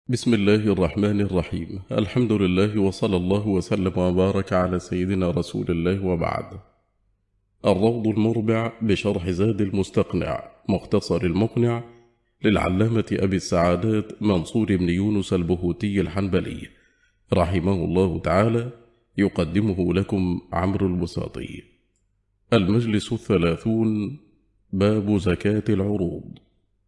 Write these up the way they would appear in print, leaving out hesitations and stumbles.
بسم الله الرحمن الرحيم. الحمد لله وصلى الله وسلم وبارك على سيدنا رسول الله، وبعد. الروض المربع بشرح زاد المستقنع مختصر المقنع للعلامة أبي السعادات منصور بن يونس البهوتي الحنبلي رحمه الله تعالى، يقدمه لكم عمرو البساطي. المجلس 30. باب زكاة العروض.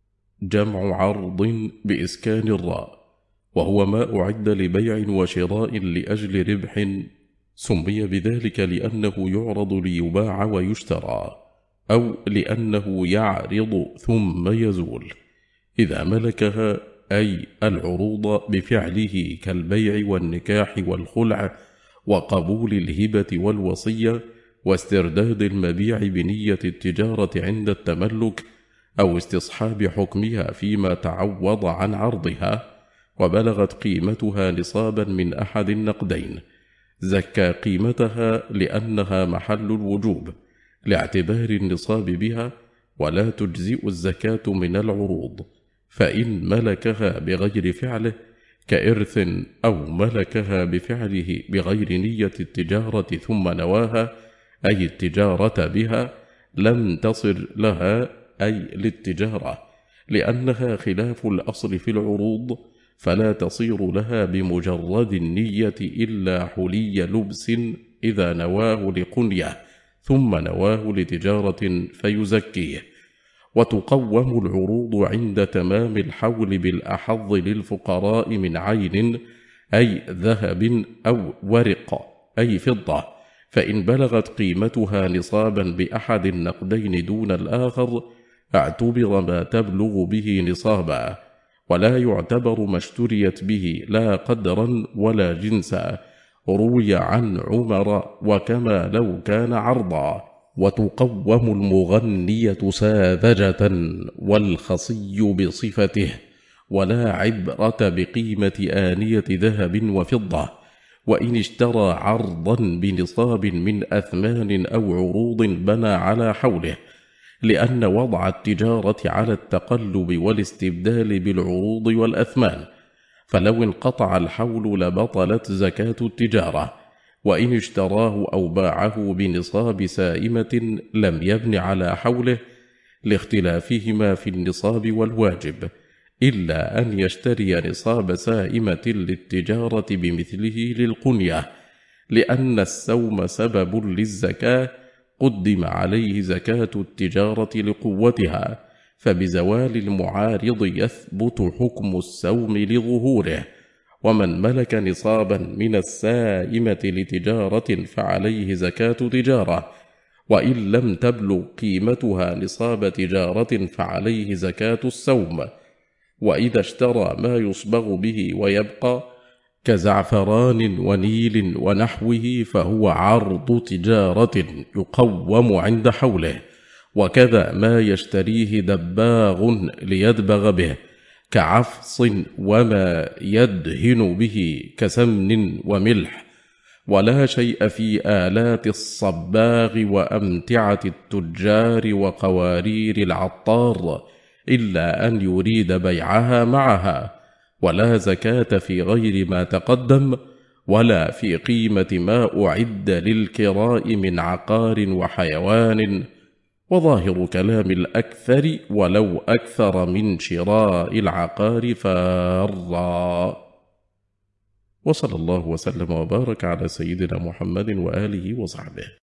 جمع عرض بإسكان الراء، وهو ما أعد لبيع وشراء لأجل ربح، سمي بذلك لأنه يعرض ليباع ويشترى، أو لأنه يعرض ثم يزول. إذا ملكها أي العروض بفعله كالبيع والنكاح والخلع وقبول الهبة والوصية واسترداد المبيع بنية التجارة عند التملك، أو استصحاب حكمها فيما تعوض عن عرضها، وبلغت قيمتها نصابا من أحد النقدين، زكى قيمتها لأنها محل الوجوب لاعتبار النصاب بها، ولا تجزئ الزكاة من العروض. فإن ملكها بغير فعله كإرث، أو ملكها بفعله بغير نية التجارة ثم نواها أي التجارة بها، لم تصر لها أي للتجارة، لأنها خلاف الأصل في العروض، فلا تصير لها بمجرد النية إلا حلي لبس إذا نواه لقنية ثم نواه لتجارة فيزكيه. وتقوم العروض عند تمام الحول بالأحظ للفقراء من عين أي ذهب أو ورق أي فضة، فإن بلغت قيمتها نصابا بأحد النقدين دون الآخر اعتبر ما تبلغ به نصابا، ولا يعتبر ما اشتريت به لا قدرا ولا جنسا، روي عن عمر وكما لو كان عرضا. وتقوم المغنية ساذجة والخصي بصفته، ولا عبرة بقيمة آنية ذهب وفضة، وإن اشترى عرضا بنصاب من أثمان أو عروض بنى على حوله، لأن وضع التجارة على التقلب والاستبدال بالعروض والأثمان، فلو انقطع الحول لبطلت زكاة التجارة. وإن اشتراه أو باعه بنصاب سائمة لم يبن على حوله، لاختلافهما في النصاب والواجب، إلا أن يشتري نصاب سائمة للتجارة بمثله للقنية، لأن السوم سبب للزكاة قدم عليه زكاة التجارة لقوتها، فبزوال المعارض يثبت حكم السوم لظهوره. ومن ملك نصابا من السائمة لتجارة فعليه زكاة تجارة، وإن لم تبلغ قيمتها نصاب تجارة فعليه زكاة السوم. وإذا اشترى ما يصبغ به ويبقى كزعفران ونيل ونحوه فهو عرض تجارة يقوم عند حوله، وكذا ما يشتريه دباغ ليدبغ به كعفص وما يدهن به كسمن وملح. ولا شيء في آلات الصباغ وأمتعة التجار وقوارير العطار إلا أن يريد بيعها معها، ولا زكاة في غير ما تقدم، ولا في قيمة ما أعد للكراء من عقار وحيوان. وظاهر كلام الأكثر ولو أكثر من شراء العقار فارا. وصلى الله وسلم وبارك على سيدنا محمد وآله وصحبه.